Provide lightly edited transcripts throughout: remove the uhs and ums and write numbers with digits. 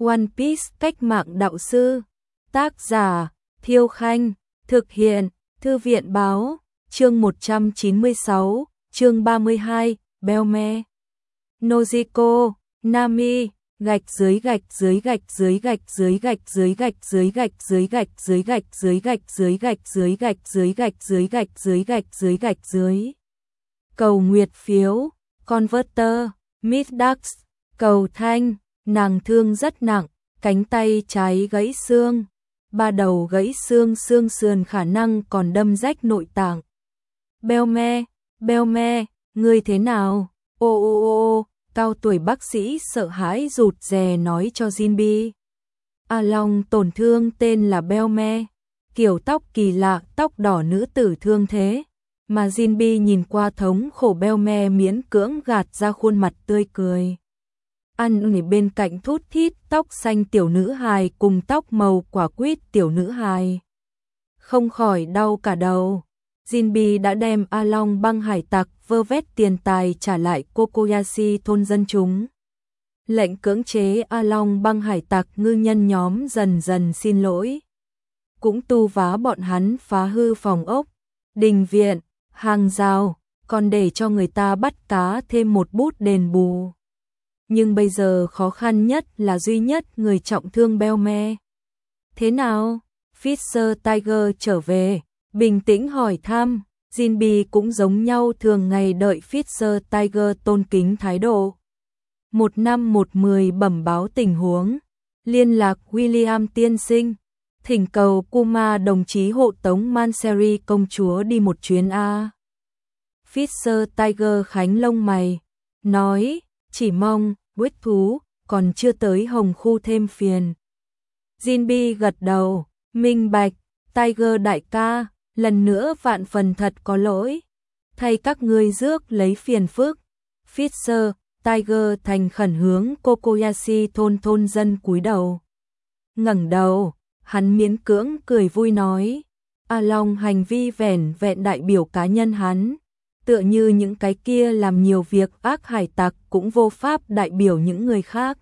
One Piece cách mạng đạo sư. Tác giả Thiêu Khanh. Thực hiện Thư viện báo. Chương 196, chương 32, Belme. Nojiko, Nami, gạch dưới gạch dưới gạch dưới gạch dưới gạch dưới gạch dưới gạch dưới gạch dưới gạch dưới gạch dưới gạch dưới gạch dưới gạch dưới gạch dưới gạch dưới gạch dưới. Cầu nguyệt phiếu, Converter, Middax, cầu thanh, nàng thương rất nặng, cánh tay trái gãy xương, ba đầu gãy xương, xương sườn khả năng còn đâm rách nội tạng. Belme, ngươi thế nào? Ô, cao tuổi bác sĩ sợ hãi rụt rè nói cho Jinbi. A Long tổn thương tên là Belme, kiểu tóc kỳ lạ, tóc đỏ nữ tử thương thế, mà Jinbi nhìn qua thống khổ Belme miễn cưỡng gạt ra khuôn mặt tươi cười. Ăn ở bên cạnh thút thít tóc xanh tiểu nữ hài cùng tóc màu quả quýt tiểu nữ hài. Không khỏi đau cả đầu. Jinbi đã đem A Long băng hải tặc vơ vét tiền tài trả lại Kokoyashi thôn dân chúng. Lệnh cưỡng chế A Long băng hải tặc ngư nhân nhóm dần dần xin lỗi. Cũng tu vá bọn hắn phá hư phòng ốc, đình viện, hàng rào, còn để cho người ta bắt cá thêm một bút đền bù. Nhưng bây giờ khó khăn nhất là duy nhất người trọng thương Belme. Thế nào? Fisher Tiger trở về, bình tĩnh hỏi thăm. Jinbi cũng giống nhau thường ngày đợi Fisher Tiger tôn kính thái độ. 1510 bẩm báo tình huống. Liên lạc William tiên sinh. Thỉnh cầu Kuma đồng chí hộ tống Manseri công chúa đi một chuyến A. Fisher Tiger khánh lông mày. Nói, chỉ mong, huyết thú, còn chưa tới hồng khu thêm phiền. Jinbi gật đầu, minh bạch, Tiger đại ca, lần nữa vạn phần thật có lỗi. Thay các ngươi rước lấy phiền phức. Fisher, Tiger thành khẩn hướng Kokoyashi thôn dân cúi đầu. Ngẩng đầu, hắn miễn cưỡng cười vui nói. A Long hành vi vẻn vẹn đại biểu cá nhân hắn. Tựa như những cái kia làm nhiều việc ác hải tặc cũng vô pháp đại biểu những người khác.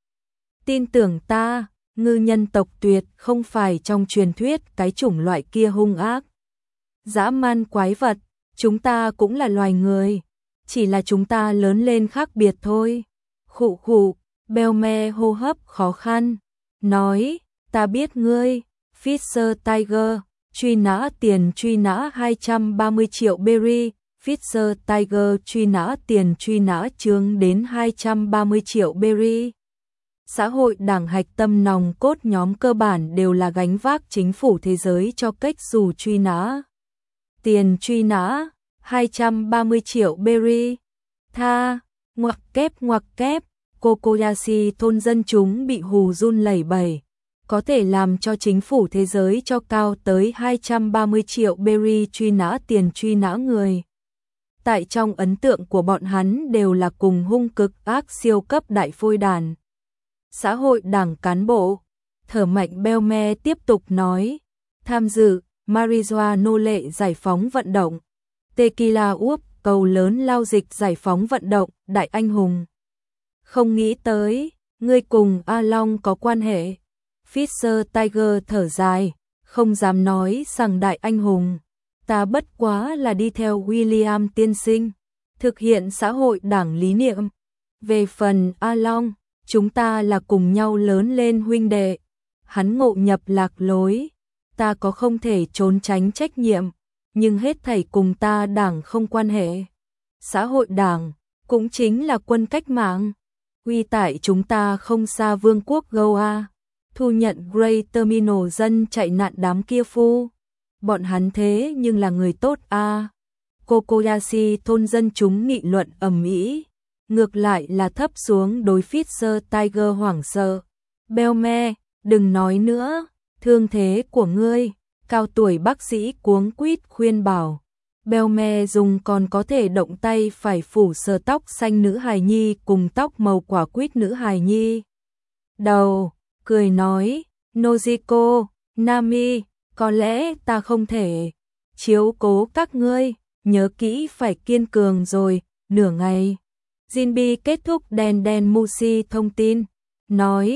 Tin tưởng ta, ngư nhân tộc tuyệt không phải trong truyền thuyết cái chủng loại kia hung ác. Dã man quái vật, chúng ta cũng là loài người, chỉ là chúng ta lớn lên khác biệt thôi. Khụ, Belme hô hấp khó khăn, nói, ta biết ngươi, Fisher Tiger, truy nã tiền truy nã 230 triệu berry. Fisher Tiger truy nã tiền truy nã chướng đến 230 triệu berry. Xã hội đảng hạch tâm nòng cốt nhóm cơ bản đều là gánh vác chính phủ thế giới cho cách dù truy nã. Tiền truy nã 230 triệu berry. Tha, ngoặc kép, Kokoyashi thôn dân chúng bị hù run lẩy bẩy. Có thể làm cho chính phủ thế giới cho cao tới 230 triệu berry truy nã tiền truy nã người. Tại trong ấn tượng của bọn hắn đều là cùng hung cực ác siêu cấp đại phôi đàn. Xã hội đảng cán bộ, thở mạnh Belme tiếp tục nói, tham dự marijuana nô lệ giải phóng vận động, tequila úp cầu lớn lao dịch giải phóng vận động, đại anh hùng. Không nghĩ tới, ngươi cùng A Long có quan hệ. Fisher Tiger thở dài, không dám nói rằng đại anh hùng. Ta bất quá là đi theo William tiên sinh, thực hiện xã hội đảng lý niệm. Về phần A Long, chúng ta là cùng nhau lớn lên huynh đệ. Hắn ngộ nhập lạc lối, ta có không thể trốn tránh trách nhiệm, nhưng hết thảy cùng ta đảng không quan hệ. Xã hội đảng cũng chính là quân cách mạng. Quy tại chúng ta không xa vương quốc Goa, thu nhận Great Terminal dân chạy nạn đám kia phu. Bọn hắn thế nhưng là người tốt a. Kokoyashi thôn dân chúng nghị luận ầm ĩ, ngược lại là thấp xuống đối Fisher Tiger hoảng sợ. Belme, đừng nói nữa, thương thế của ngươi. Cao tuổi bác sĩ cuống quýt khuyên bảo. Belme dùng còn có thể động tay phải phủ sờ tóc xanh nữ hài nhi cùng tóc màu quả quýt nữ hài nhi. Đầu, cười nói, Nojiko, Nami, có lẽ ta không thể chiếu cố các ngươi, nhớ kỹ phải kiên cường rồi. Nửa ngày, Jinbi kết thúc đèn Mushi thông tin, nói,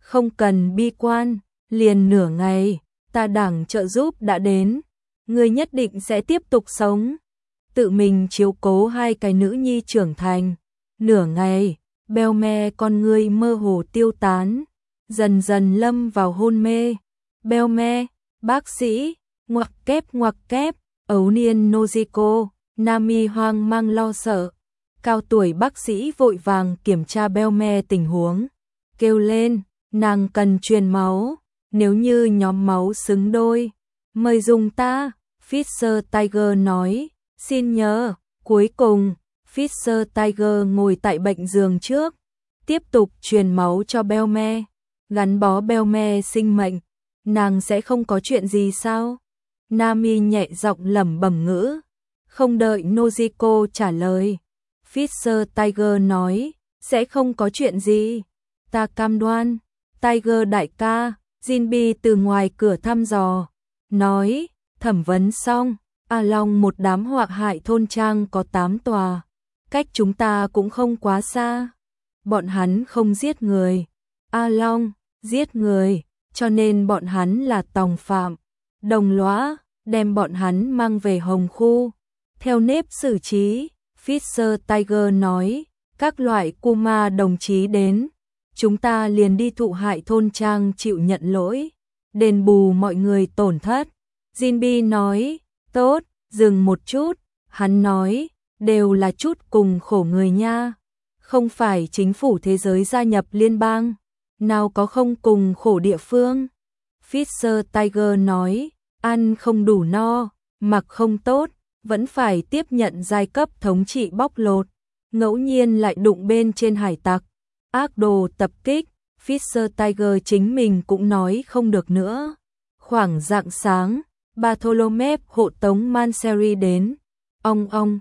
Không cần bi quan, liền nửa ngày, ta đảng trợ giúp đã đến, ngươi nhất định sẽ tiếp tục sống. Tự mình chiếu cố hai cái nữ nhi trưởng thành. Nửa ngày, Belme con ngươi mơ hồ tiêu tán, dần dần lâm vào hôn mê. Belme, bác sĩ, ngoặc kép, ấu niên Nojiko, Nami hoang mang lo sợ. Cao tuổi bác sĩ vội vàng kiểm tra Belme tình huống, kêu lên, nàng cần truyền máu, nếu như nhóm máu xứng đôi, mời dùng ta. Fisher Tiger nói, xin nhớ. Cuối cùng, Fisher Tiger ngồi tại bệnh giường trước, tiếp tục truyền máu cho Belme, gắn bó Belme sinh mệnh. Nàng sẽ không có chuyện gì sao? Nami nhẹ giọng lẩm bẩm ngữ. Không đợi Nojiko trả lời, Fisher Tiger nói, sẽ không có chuyện gì. Ta cam đoan. Tiger đại ca, Jinbi từ ngoài cửa thăm dò, nói, thẩm vấn xong, A Long một đám hoạc hại thôn trang có 8 tòa, cách chúng ta cũng không quá xa. Bọn hắn không giết người. A Long, giết người, cho nên bọn hắn là tòng phạm. Đồng lõa, đem bọn hắn mang về Hồng Khu. Theo nếp xử trí, Fisher Tiger nói, các loại Kuma đồng chí đến, chúng ta liền đi thụ hại thôn trang chịu nhận lỗi, đền bù mọi người tổn thất. Jinbi nói, tốt, dừng một chút, hắn nói, đều là chút cùng khổ người nha, không phải chính phủ thế giới gia nhập liên bang, nào có không cùng khổ địa phương. Fisher Tiger nói, ăn không đủ no, mặc không tốt, vẫn phải tiếp nhận giai cấp thống trị bóc lột, ngẫu nhiên lại đụng bên trên hải tặc, ác đồ tập kích. Fisher Tiger chính mình cũng nói không được nữa. Khoảng rạng sáng, Bartholomew hộ tống Manseri đến. Ong,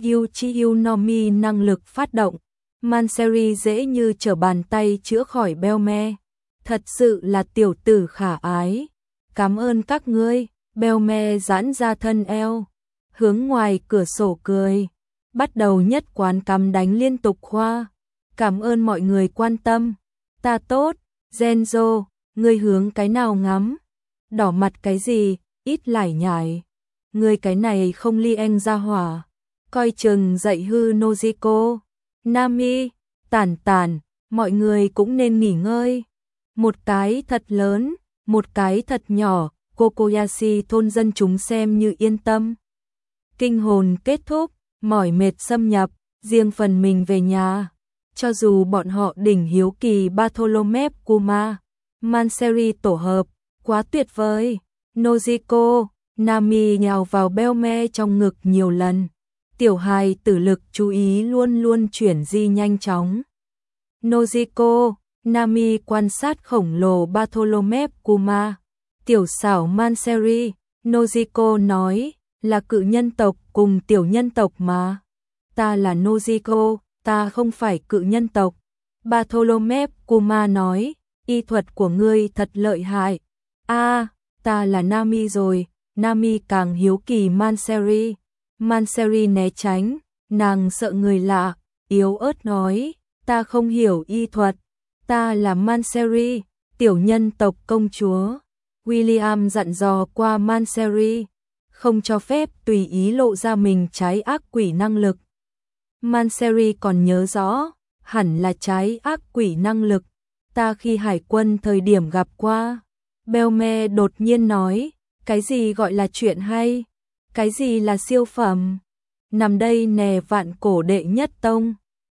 Chiyu Nomi năng lực phát động. Manseri dễ như trở bàn tay chữa khỏi Belme. Thật sự là tiểu tử khả ái. Cảm ơn các ngươi. Belme giãn ra thân eo, hướng ngoài cửa sổ cười. Bắt đầu nhất quán cắm đánh liên tục khoa. Cảm ơn mọi người quan tâm. Ta tốt. Genzo, ngươi hướng cái nào ngắm? Đỏ mặt cái gì? Ít lải nhải. Ngươi cái này không li anh ra hỏa. Coi chừng dậy hư Nojiko. Nami, tản, mọi người cũng nên nghỉ ngơi. Một cái thật lớn, một cái thật nhỏ, Kokoyashi thôn dân chúng xem như yên tâm. Kinh hồn kết thúc, mỏi mệt xâm nhập, riêng phần mình về nhà. Cho dù bọn họ đỉnh hiếu kỳ Bartholomew Kuma, Manseri tổ hợp, quá tuyệt vời. Nojiko, Nami nhào vào Belme trong ngực nhiều lần. Tiểu hài tử lực chú ý luôn luôn chuyển di nhanh chóng. Nojiko, Nami quan sát khổng lồ Bartholomew Kuma. Tiểu xảo Manseri, Nojiko nói, là cự nhân tộc cùng tiểu nhân tộc mà. Ta là Nojiko, ta không phải cự nhân tộc. Bartholomew Kuma nói, y thuật của ngươi thật lợi hại. Ta là Nami rồi. Nami càng hiếu kỳ Manseri. Manseri né tránh, nàng sợ người lạ, yếu ớt nói, ta không hiểu y thuật. Ta là Manseri, tiểu nhân tộc công chúa. William dặn dò qua Manseri, không cho phép tùy ý lộ ra mình trái ác quỷ năng lực. Manseri còn nhớ rõ, hẳn là trái ác quỷ năng lực. Ta khi hải quân thời điểm gặp qua. Belme đột nhiên nói, cái gì gọi là chuyện hay? Cái gì là siêu phẩm? Nằm đây nè vạn cổ đệ nhất tông.